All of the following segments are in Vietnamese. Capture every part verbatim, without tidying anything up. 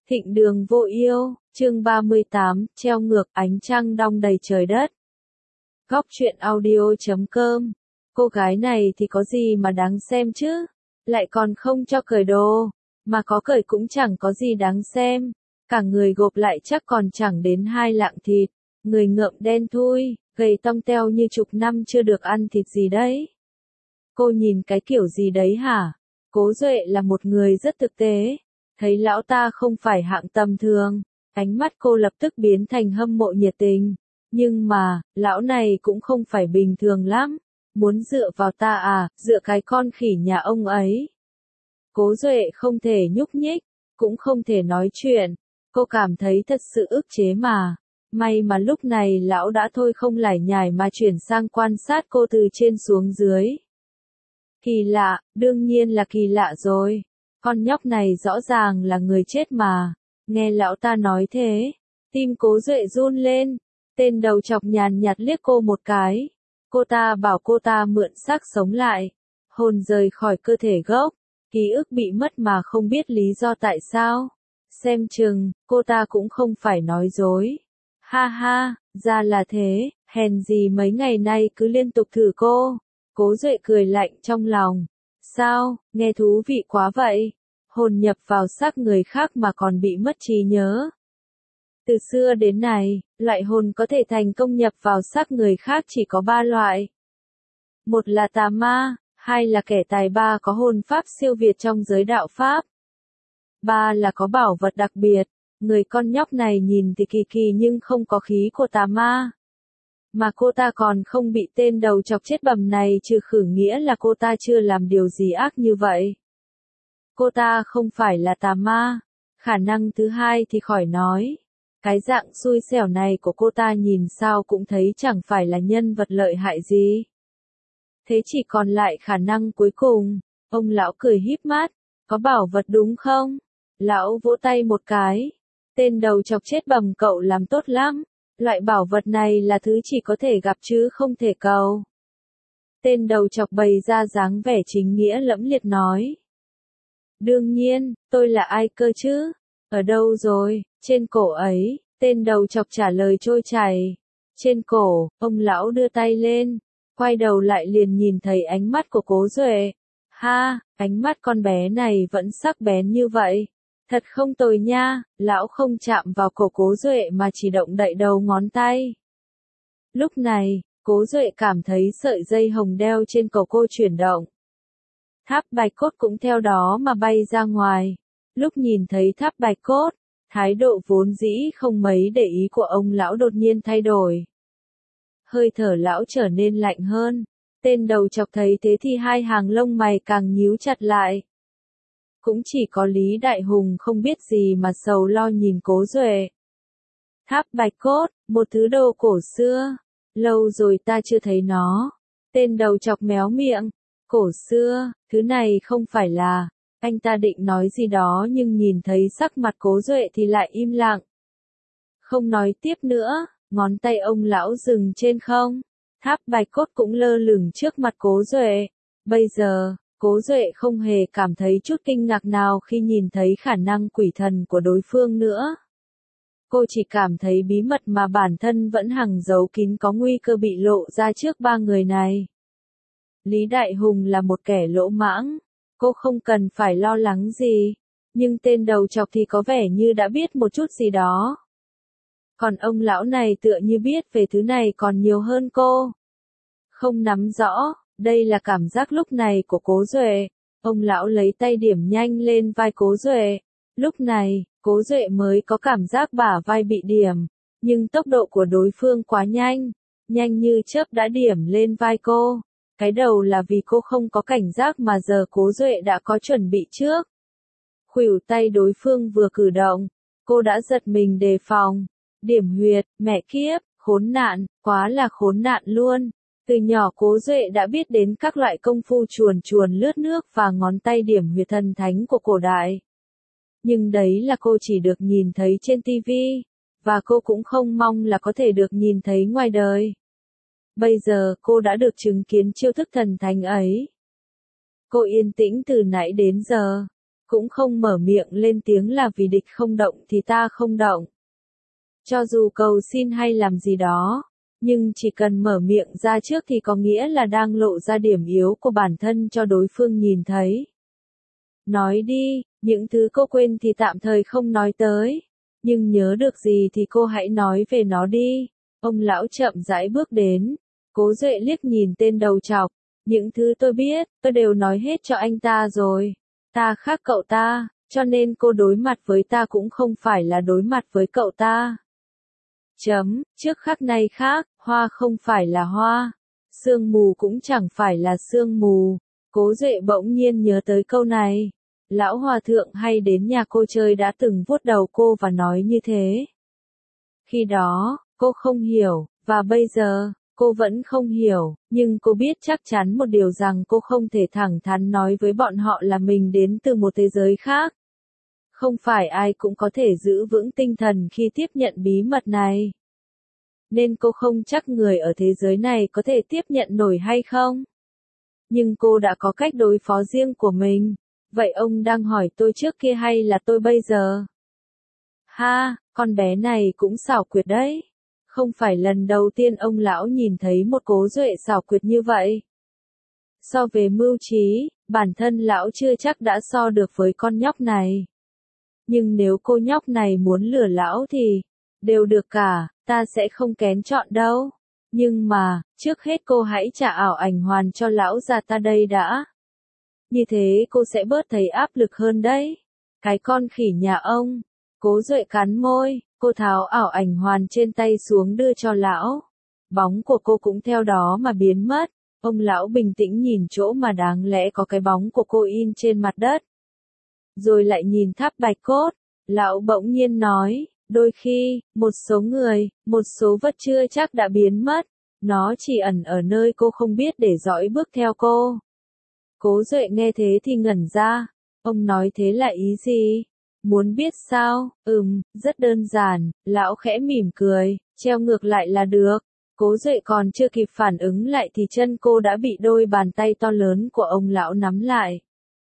Thịnh đường vô yêu, chương ba mươi tám, treo ngược ánh trăng đong đầy trời đất. Góc truyện audio chấm com. Cô gái này thì có gì mà đáng xem chứ? Lại còn không cho cởi đồ, mà có cởi cũng chẳng có gì đáng xem. Cả người gộp lại chắc còn chẳng đến hai lạng thịt, người ngợm đen thui, gầy tông teo như chục năm chưa được ăn thịt gì đấy. Cô nhìn cái kiểu gì đấy hả? Cố Duệ là một người rất thực tế. Thấy lão ta không phải hạng tầm thường, ánh mắt cô lập tức biến thành hâm mộ nhiệt tình. Nhưng mà, lão này cũng không phải bình thường lắm. Muốn dựa vào ta à, dựa cái con khỉ nhà ông ấy. Cố Duệ không thể nhúc nhích, cũng không thể nói chuyện. Cô cảm thấy thật sự ức chế mà. May mà lúc này lão đã thôi không lải nhải mà chuyển sang quan sát cô từ trên xuống dưới. Kỳ lạ, đương nhiên là kỳ lạ rồi. Con nhóc này rõ ràng là người chết mà. Nghe lão ta nói thế, tim Cố Duệ run lên. Tên đầu chọc nhàn nhạt liếc cô một cái. Cô ta bảo cô ta mượn xác sống lại. Hồn rời khỏi cơ thể gốc. Ký ức bị mất mà không biết lý do tại sao. Xem chừng, cô ta cũng không phải nói dối. Ha ha, ra là thế, hèn gì mấy ngày nay cứ liên tục thử cô. Cố Duệ cười lạnh trong lòng. Sao, nghe thú vị quá vậy? Hồn nhập vào xác người khác mà còn bị mất trí nhớ. Từ xưa đến nay, loại hồn có thể thành công nhập vào xác người khác chỉ có ba loại. Một là tà ma, hai là kẻ tài ba có hồn pháp siêu việt trong giới đạo pháp. Ba là có bảo vật đặc biệt. Người con nhóc này nhìn thì kỳ kỳ nhưng không có khí của tà ma. Mà cô ta còn không bị tên đầu chọc chết bầm này trừ khử nghĩa là cô ta chưa làm điều gì ác như vậy. Cô ta không phải là tà ma. Khả năng thứ hai thì khỏi nói. Cái dạng xui xẻo này của cô ta nhìn sao cũng thấy chẳng phải là nhân vật lợi hại gì. Thế chỉ còn lại khả năng cuối cùng. Ông lão cười híp mắt. Có bảo vật đúng không? Lão vỗ tay một cái. Tên đầu chọc chết bầm cậu làm tốt lắm. Loại bảo vật này là thứ chỉ có thể gặp chứ không thể cầu. Tên đầu chọc bày ra dáng vẻ chính nghĩa lẫm liệt nói. Đương nhiên, tôi là ai cơ chứ? Ở đâu rồi? Trên cổ ấy, tên đầu chọc trả lời trôi chảy. Trên cổ, ông lão đưa tay lên, quay đầu lại liền nhìn thấy ánh mắt của Cố Duệ. Ha, ánh mắt con bé này vẫn sắc bén như vậy. Thật không tồi nha, lão không chạm vào cổ Cố Duệ mà chỉ động đậy đầu ngón tay. Lúc này, Cố Duệ cảm thấy sợi dây hồng đeo trên cổ cô chuyển động. Tháp bạch cốt cũng theo đó mà bay ra ngoài. Lúc nhìn thấy tháp bạch cốt, thái độ vốn dĩ không mấy để ý của ông lão đột nhiên thay đổi. Hơi thở lão trở nên lạnh hơn. Tên đầu chọc thấy thế thì hai hàng lông mày càng nhíu chặt lại. Cũng chỉ có Lý Đại Hùng không biết gì mà sầu lo nhìn Cố Duệ. Tháp bạch cốt, một thứ đồ cổ xưa. Lâu rồi ta chưa thấy nó. Tên đầu chọc méo miệng. Cổ xưa, thứ này không phải là. Anh ta định nói gì đó nhưng nhìn thấy sắc mặt Cố Duệ thì lại im lặng. Không nói tiếp nữa, ngón tay ông lão dừng trên không. Tháp bạch cốt cũng lơ lửng trước mặt Cố Duệ. Bây giờ, Cố Duệ không hề cảm thấy chút kinh ngạc nào khi nhìn thấy khả năng quỷ thần của đối phương nữa. Cô chỉ cảm thấy bí mật mà bản thân vẫn hằng giấu kín có nguy cơ bị lộ ra trước ba người này. Lý Đại Hùng là một kẻ lỗ mãng. Cô không cần phải lo lắng gì. Nhưng tên đầu chọc thì có vẻ như đã biết một chút gì đó. Còn ông lão này tựa như biết về thứ này còn nhiều hơn cô. Không nắm rõ. Đây là cảm giác lúc này của Cố Duệ. Ông lão lấy tay điểm nhanh lên vai Cố Duệ. Lúc này, Cố Duệ mới có cảm giác bả vai bị điểm. Nhưng tốc độ của đối phương quá nhanh. Nhanh như chớp đã điểm lên vai cô. Cái đầu là vì cô không có cảnh giác mà giờ Cố Duệ đã có chuẩn bị trước. Khuỷu tay đối phương vừa cử động. Cô đã giật mình đề phòng. Điểm huyệt, mẹ kiếp, khốn nạn, quá là khốn nạn luôn. Từ nhỏ Cố Duệ đã biết đến các loại công phu chuồn chuồn lướt nước và ngón tay điểm huyệt thần thánh của cổ đại. Nhưng đấy là cô chỉ được nhìn thấy trên ti vi, và cô cũng không mong là có thể được nhìn thấy ngoài đời. Bây giờ cô đã được chứng kiến chiêu thức thần thánh ấy. Cô yên tĩnh từ nãy đến giờ. cũng không mở miệng lên tiếng là vì địch không động thì ta không động. Cho dù cầu xin hay làm gì đó, nhưng chỉ cần mở miệng ra trước thì có nghĩa là đang lộ ra điểm yếu của bản thân cho đối phương nhìn thấy. Nói đi, những thứ cô quên thì tạm thời không nói tới, nhưng nhớ được gì thì cô hãy nói về nó đi. Ông lão chậm rãi bước đến, Cố Duệ liếc nhìn tên đầu trọc, những thứ tôi biết, tôi đều nói hết cho anh ta rồi. Ta khác cậu ta, cho nên cô đối mặt với ta cũng không phải là đối mặt với cậu ta. Chấm, trước khắc này khác, hoa không phải là hoa, sương mù cũng chẳng phải là sương mù. Cố Duệ bỗng nhiên nhớ tới câu này. Lão hòa thượng hay đến nhà cô chơi đã từng vuốt đầu cô và nói như thế. Khi đó, cô không hiểu, và bây giờ, cô vẫn không hiểu, nhưng cô biết chắc chắn một điều rằng cô không thể thẳng thắn nói với bọn họ là mình đến từ một thế giới khác. Không phải ai cũng có thể giữ vững tinh thần khi tiếp nhận bí mật này. Nên cô không chắc người ở thế giới này có thể tiếp nhận nổi hay không. Nhưng cô đã có cách đối phó riêng của mình. Vậy ông đang hỏi tôi trước kia hay là tôi bây giờ? Ha, con bé này cũng xảo quyệt đấy. Không phải lần đầu tiên ông lão nhìn thấy một Cố Duệ xảo quyệt như vậy. So về mưu trí, bản thân lão chưa chắc đã so được với con nhóc này. Nhưng nếu cô nhóc này muốn lừa lão thì, đều được cả, ta sẽ không kén chọn đâu. Nhưng mà, trước hết cô hãy trả ảo ảnh hoàn cho lão già ta đây đã. Như thế cô sẽ bớt thấy áp lực hơn đấy. Cái con khỉ nhà ông. Cố Duệ cắn môi, cô tháo ảo ảnh hoàn trên tay xuống đưa cho lão. Bóng của cô cũng theo đó mà biến mất. Ông lão bình tĩnh nhìn chỗ mà đáng lẽ có cái bóng của cô in trên mặt đất. Rồi lại nhìn tháp bạch cốt. Lão bỗng nhiên nói, đôi khi, một số người, một số vật chưa chắc đã biến mất. Nó chỉ ẩn ở nơi cô không biết để dõi bước theo cô. Cố Duệ nghe thế thì ngẩn ra. Ông nói thế là ý gì? Muốn biết sao? Ừm, rất đơn giản. Lão khẽ mỉm cười, treo ngược lại là được. Cố Duệ còn chưa kịp phản ứng lại thì chân cô đã bị đôi bàn tay to lớn của ông lão nắm lại.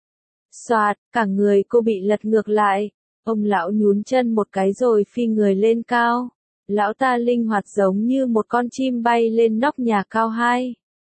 Xoạt, cả người cô bị lật ngược lại. Ông lão nhún chân một cái rồi phi người lên cao. Lão ta linh hoạt giống như một con chim bay lên nóc nhà cao hai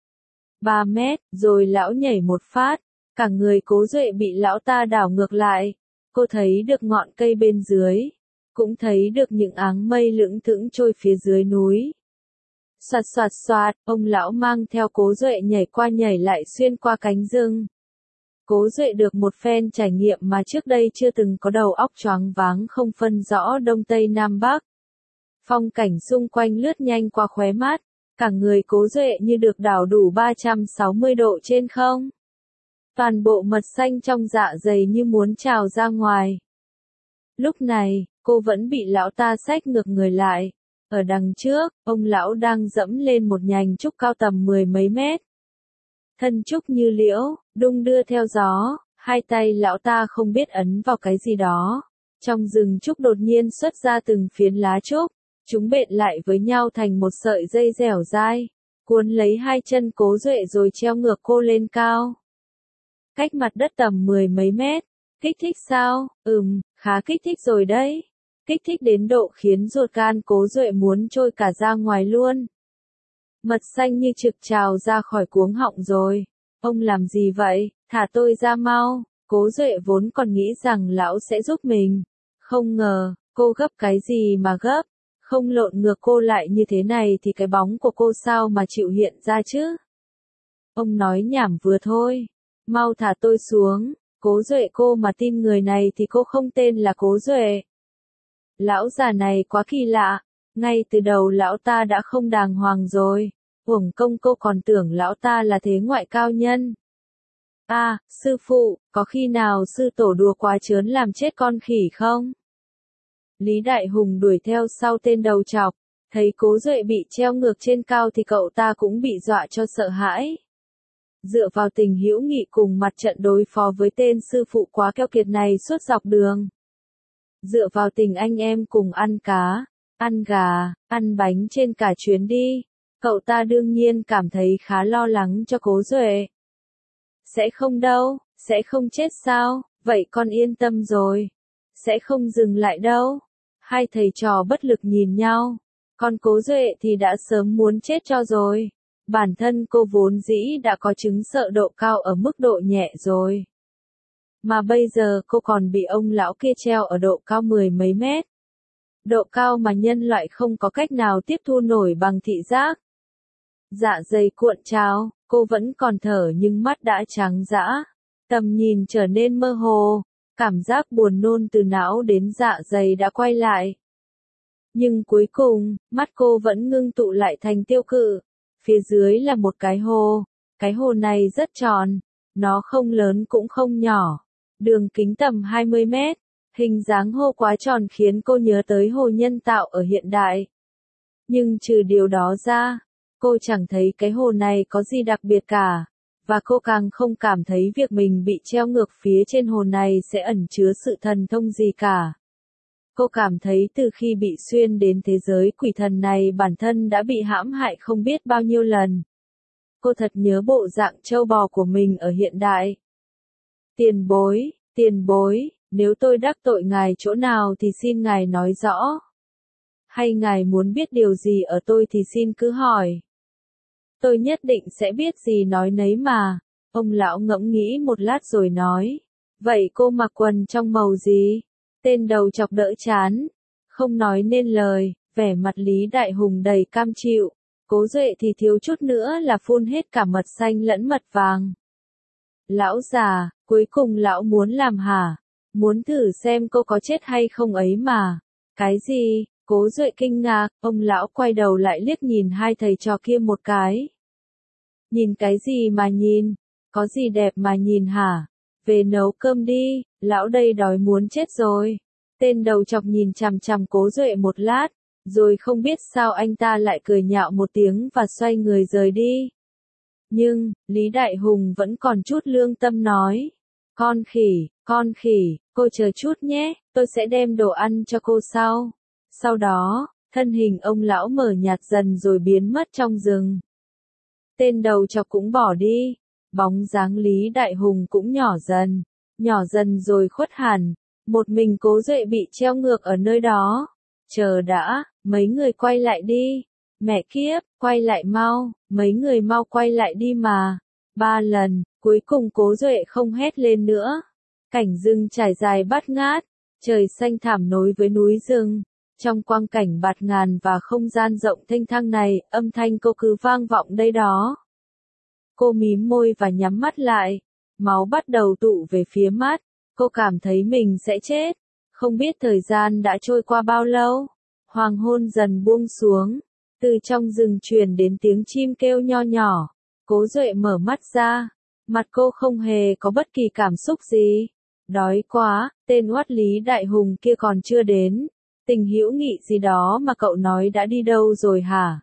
ba mét, rồi lão nhảy một phát, cả người Cố Duệ bị lão ta đảo ngược lại. Cô thấy được ngọn cây bên dưới, cũng thấy được những áng mây lững thững trôi phía dưới núi. Soạt soạt soạt, ông lão mang theo Cố Duệ nhảy qua nhảy lại xuyên qua cánh rừng. Cố Duệ được một phen trải nghiệm mà trước đây chưa từng có, đầu óc choáng váng không phân rõ đông tây nam bắc. Phong cảnh xung quanh lướt nhanh qua khóe mắt, cả người Cố Duệ như được đảo đủ ba trăm sáu mươi độ trên không. Toàn bộ mật xanh trong dạ dày như muốn trào ra ngoài. Lúc này, cô vẫn bị lão ta xách ngược người lại. Ở đằng trước, ông lão đang dẫm lên một nhành trúc cao tầm mười mấy mét. Thân trúc như liễu, đung đưa theo gió, hai tay lão ta không biết ấn vào cái gì đó. Trong rừng trúc đột nhiên xuất ra từng phiến lá trúc, chúng bện lại với nhau thành một sợi dây dẻo dai, cuốn lấy hai chân Cố Duệ rồi treo ngược cô lên cao. Cách mặt đất tầm mười mấy mét. Kích thích sao? Ừm, khá kích thích rồi đấy. Kích thích đến độ khiến ruột gan Cố Duệ muốn trôi cả ra ngoài luôn. Mật xanh như trực trào ra khỏi cuống họng rồi. Ông làm gì vậy? Thả tôi ra mau. Cố Duệ vốn còn nghĩ rằng lão sẽ giúp mình. Không ngờ, cô gấp cái gì mà gấp. Không lộn ngược cô lại như thế này thì cái bóng của cô sao mà chịu hiện ra chứ? Ông nói nhảm vừa thôi. Mau thả tôi xuống. Cố Duệ, cô mà tin người này thì cô không tên là Cố Duệ. Lão già này quá kỳ lạ. Ngay từ đầu lão ta đã không đàng hoàng rồi. Uổng công cô còn tưởng lão ta là thế ngoại cao nhân. À, sư phụ, có khi nào sư tổ đùa quá trớn làm chết con khỉ không? Lý Đại Hùng đuổi theo sau tên đầu trọc. Thấy Cố Duệ bị treo ngược trên cao thì cậu ta cũng bị dọa cho sợ hãi. Dựa vào tình hữu nghị cùng mặt trận đối phó với tên sư phụ quá keo kiệt này suốt dọc đường. Dựa vào tình anh em cùng ăn cá, ăn gà, ăn bánh trên cả chuyến đi, cậu ta đương nhiên cảm thấy khá lo lắng cho Cố Duệ. Sẽ không đâu, sẽ không chết sao? Vậy con yên tâm rồi. Sẽ không dừng lại đâu. Hai thầy trò bất lực nhìn nhau. Con Cố Duệ thì đã sớm muốn chết cho rồi. Bản thân cô vốn dĩ đã có chứng sợ độ cao ở mức độ nhẹ rồi. Mà bây giờ cô còn bị ông lão kia treo ở độ cao mười mấy mét. Độ cao mà nhân loại không có cách nào tiếp thu nổi bằng thị giác. Dạ dày cuộn trào, cô vẫn còn thở nhưng mắt đã trắng dã. Tầm nhìn trở nên mơ hồ, cảm giác buồn nôn từ não đến dạ dày đã quay lại. Nhưng cuối cùng, mắt cô vẫn ngưng tụ lại thành tiêu cự. Phía dưới là một cái hồ. Cái hồ này rất tròn. Nó không lớn cũng không nhỏ. Đường kính tầm hai mươi mét. Hình dáng hồ quá tròn khiến cô nhớ tới hồ nhân tạo ở hiện đại. Nhưng trừ điều đó ra, cô chẳng thấy cái hồ này có gì đặc biệt cả. Và cô càng không cảm thấy việc mình bị treo ngược phía trên hồ này sẽ ẩn chứa sự thần thông gì cả. Cô cảm thấy từ khi bị xuyên đến thế giới quỷ thần này bản thân đã bị hãm hại không biết bao nhiêu lần. Cô thật nhớ bộ dạng trâu bò của mình ở hiện đại. Tiền bối, tiền bối, nếu tôi đắc tội ngài chỗ nào thì xin ngài nói rõ. Hay ngài muốn biết điều gì ở tôi thì xin cứ hỏi. Tôi nhất định sẽ biết gì nói nấy mà. Ông lão ngẫm nghĩ một lát rồi nói. Vậy cô mặc quần trong màu gì? Tên đầu chọc đỡ chán. Không nói nên lời, vẻ mặt Lý Đại Hùng đầy cam chịu. Cố Duệ thì thiếu chút nữa là phun hết cả mật xanh lẫn mật vàng. Lão già, cuối cùng lão muốn làm hả? Muốn thử xem cô có chết hay không ấy mà. Cái gì? Cố Duệ kinh ngạc, ông lão quay đầu lại liếc nhìn hai thầy trò kia một cái. Nhìn cái gì mà nhìn? Có gì đẹp mà nhìn hả? Về nấu cơm đi, lão đây đói muốn chết rồi. Tên đầu chọc nhìn chằm chằm Cố Duệ một lát, rồi không biết sao anh ta lại cười nhạo một tiếng và xoay người rời đi. Nhưng, Lý Đại Hùng vẫn còn chút lương tâm nói. Con khỉ, con khỉ, cô chờ chút nhé, tôi sẽ đem đồ ăn cho cô sau. Sau đó, thân hình ông lão mở nhạt dần rồi biến mất trong rừng. Tên đầu chọc cũng bỏ đi, bóng dáng Lý Đại Hùng cũng nhỏ dần, nhỏ dần rồi khuất hẳn, một mình Cố Duệ bị treo ngược ở nơi đó. Chờ đã, mấy người quay lại đi, mẹ kiếp, quay lại mau, mấy người mau quay lại đi mà. Ba lần, cuối cùng Cố Duệ không hét lên nữa. Cảnh rừng trải dài bát ngát, trời xanh thảm nối với núi rừng. Trong quang cảnh bạt ngàn và không gian rộng thênh thang này, âm thanh cô cứ vang vọng đây đó. Cô mím môi và nhắm mắt lại. Máu bắt đầu tụ về phía mắt. Cô cảm thấy mình sẽ chết. Không biết thời gian đã trôi qua bao lâu. Hoàng hôn dần buông xuống. Từ trong rừng truyền đến tiếng chim kêu nho nhỏ. Cố Duệ mở mắt ra. Mặt cô không hề có bất kỳ cảm xúc gì. Đói quá, tên oát Lý Đại Hùng kia còn chưa đến. Tình hữu nghị gì đó mà cậu nói đã đi đâu rồi hả?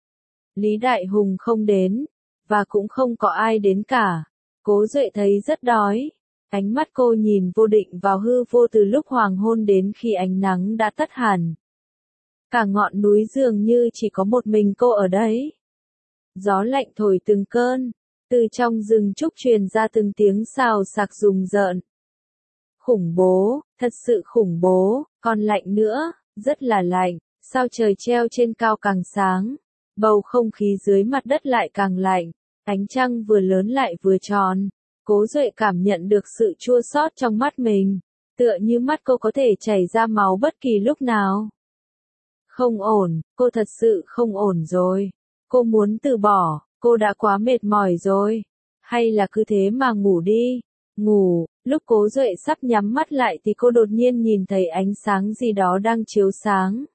Lý Đại Hùng không đến, và cũng không có ai đến cả. Cố Duệ thấy rất đói. Ánh mắt cô nhìn vô định vào hư vô từ lúc hoàng hôn đến khi ánh nắng đã tắt hẳn. Cả ngọn núi dường như chỉ có một mình cô ở đấy. Gió lạnh thổi từng cơn, từ trong rừng trúc truyền ra từng tiếng xào xạc rùng rợn. Khủng bố, thật sự khủng bố, còn lạnh nữa, rất là lạnh, sao trời treo trên cao càng sáng, bầu không khí dưới mặt đất lại càng lạnh, ánh trăng vừa lớn lại vừa tròn. Cố Duệ cảm nhận được sự chua xót trong mắt mình, tựa như mắt cô có thể chảy ra máu bất kỳ lúc nào. Không ổn, cô thật sự không ổn rồi. Cô muốn từ bỏ, cô đã quá mệt mỏi rồi. Hay là cứ thế mà ngủ đi. Ngủ, lúc Cố Duệ sắp nhắm mắt lại thì cô đột nhiên nhìn thấy ánh sáng gì đó đang chiếu sáng.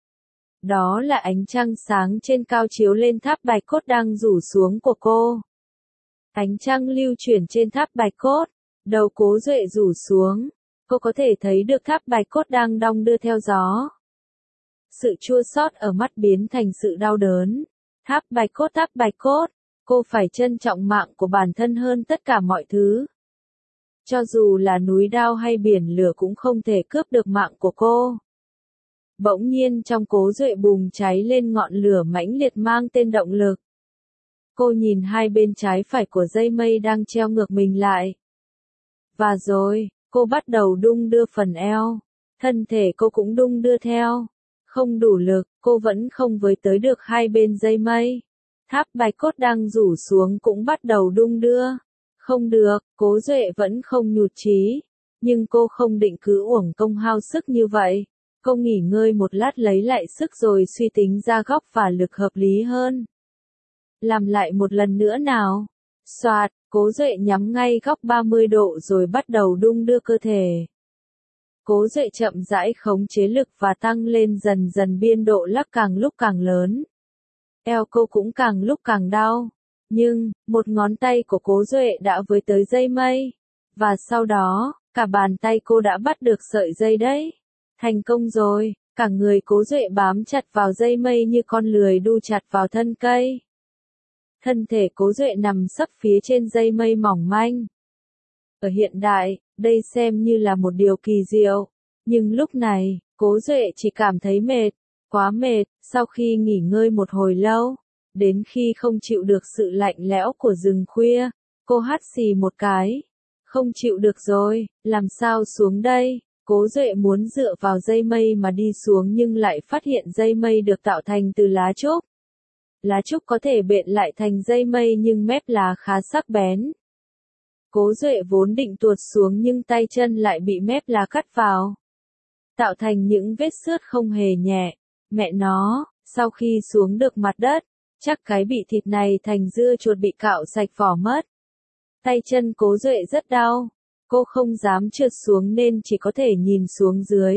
Đó là ánh trăng sáng trên cao chiếu lên tháp bạch cốt đang rủ xuống của cô. Ánh trăng lưu chuyển trên tháp bạch cốt, đầu Cố Duệ rủ xuống. Cô có thể thấy được tháp bạch cốt đang đong đưa theo gió. Sự chua xót ở mắt biến thành sự đau đớn. Tháp bạch cốt, tháp bạch cốt, cô phải trân trọng mạng của bản thân hơn tất cả mọi thứ. Cho dù là núi đao hay biển lửa cũng không thể cướp được mạng của cô. Bỗng nhiên trong Cố Duệ bùng cháy lên ngọn lửa mãnh liệt mang tên động lực. Cô nhìn hai bên trái phải của dây mây đang treo ngược mình lại. Và rồi, Cô bắt đầu đung đưa phần eo. Thân thể cô cũng đung đưa theo. Không đủ lực, cô vẫn không với tới được hai bên dây mây. Tháp bạch cốt đang rủ xuống cũng bắt đầu đung đưa. Không được, Cố Duệ vẫn không nhụt chí. Nhưng cô không định cứ uổng công hao sức như vậy. Cô nghỉ ngơi một lát lấy lại sức rồi suy tính ra góc và lực hợp lý hơn. Làm lại một lần nữa nào. Soạt, Cố Duệ nhắm ngay góc ba mươi độ rồi bắt đầu đung đưa cơ thể. Cố Duệ chậm rãi khống chế lực và tăng lên dần dần, biên độ lắc càng lúc càng lớn. Eo cô cũng càng lúc càng đau. Nhưng, một ngón tay của Cố Duệ đã với tới dây mây. Và sau đó, cả bàn tay cô đã bắt được sợi dây đấy. Thành công rồi, cả người Cố Duệ bám chặt vào dây mây như con lười đu chặt vào thân cây. Thân thể Cố Duệ nằm sấp phía trên dây mây mỏng manh. Ở hiện đại, đây xem như là một điều kỳ diệu. Nhưng lúc này, Cố Duệ chỉ cảm thấy mệt, quá mệt, sau khi nghỉ ngơi một hồi lâu. Đến khi không chịu được sự lạnh lẽo của rừng khuya, cô hắt xì một cái. Không chịu được rồi, làm sao xuống đây? Cố Duệ muốn dựa vào dây mây mà đi xuống nhưng lại phát hiện dây mây được tạo thành từ lá trúc. Lá trúc có thể bện lại thành dây mây nhưng mép lá khá sắc bén. Cố Duệ vốn định tuột xuống nhưng tay chân lại bị mép lá cắt vào. Tạo thành những vết xước không hề nhẹ. Mẹ nó, sau khi xuống được mặt đất, chắc cái bị thịt này thành dưa chuột bị cạo sạch vỏ mất. Tay chân Cố Duệ rất đau. Cô không dám trượt xuống nên chỉ có thể nhìn xuống dưới.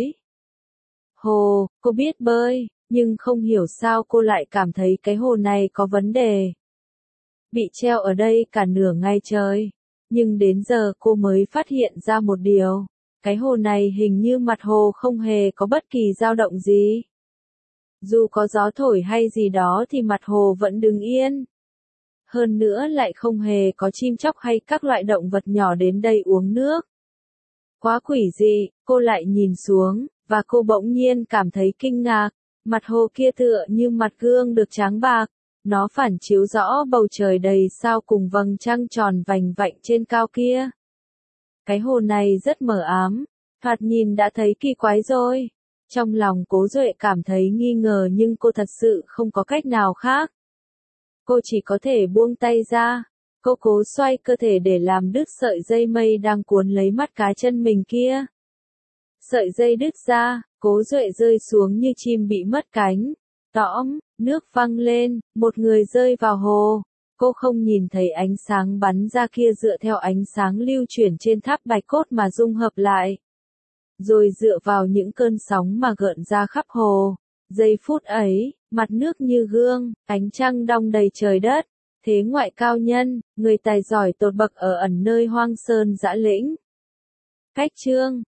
Hồ, cô biết bơi, nhưng không hiểu sao cô lại cảm thấy cái hồ này có vấn đề. Bị treo ở đây cả nửa ngày trời. Nhưng đến giờ cô mới phát hiện ra một điều. Cái hồ này hình như mặt hồ không hề có bất kỳ dao động gì. Dù có gió thổi hay gì đó thì mặt hồ vẫn đứng yên. Hơn nữa lại không hề có chim chóc hay các loại động vật nhỏ đến đây uống nước. Quá quỷ dị, cô lại nhìn xuống, và cô bỗng nhiên cảm thấy kinh ngạc. Mặt hồ kia tựa như mặt gương được tráng bạc. Nó phản chiếu rõ bầu trời đầy sao cùng vầng trăng tròn vành vạnh trên cao kia. Cái hồ này rất mờ ám, thoạt nhìn đã thấy kỳ quái rồi. Trong lòng Cố Duệ cảm thấy nghi ngờ nhưng cô thật sự không có cách nào khác. Cô chỉ có thể buông tay ra. Cô cố xoay cơ thể để làm đứt sợi dây mây đang cuốn lấy mắt cá chân mình kia. Sợi dây đứt ra, Cố Duệ rơi xuống như chim bị mất cánh. Tõm, nước văng lên, một người rơi vào hồ. Cô không nhìn thấy ánh sáng bắn ra kia dựa theo ánh sáng lưu chuyển trên tháp bạch cốt mà dung hợp lại. Rồi dựa vào những cơn sóng mà gợn ra khắp hồ. Giây phút ấy, mặt nước như gương, ánh trăng đong đầy trời đất. Thế ngoại cao nhân, người tài giỏi tột bậc ở ẩn nơi hoang sơn dã lĩnh. Cách chương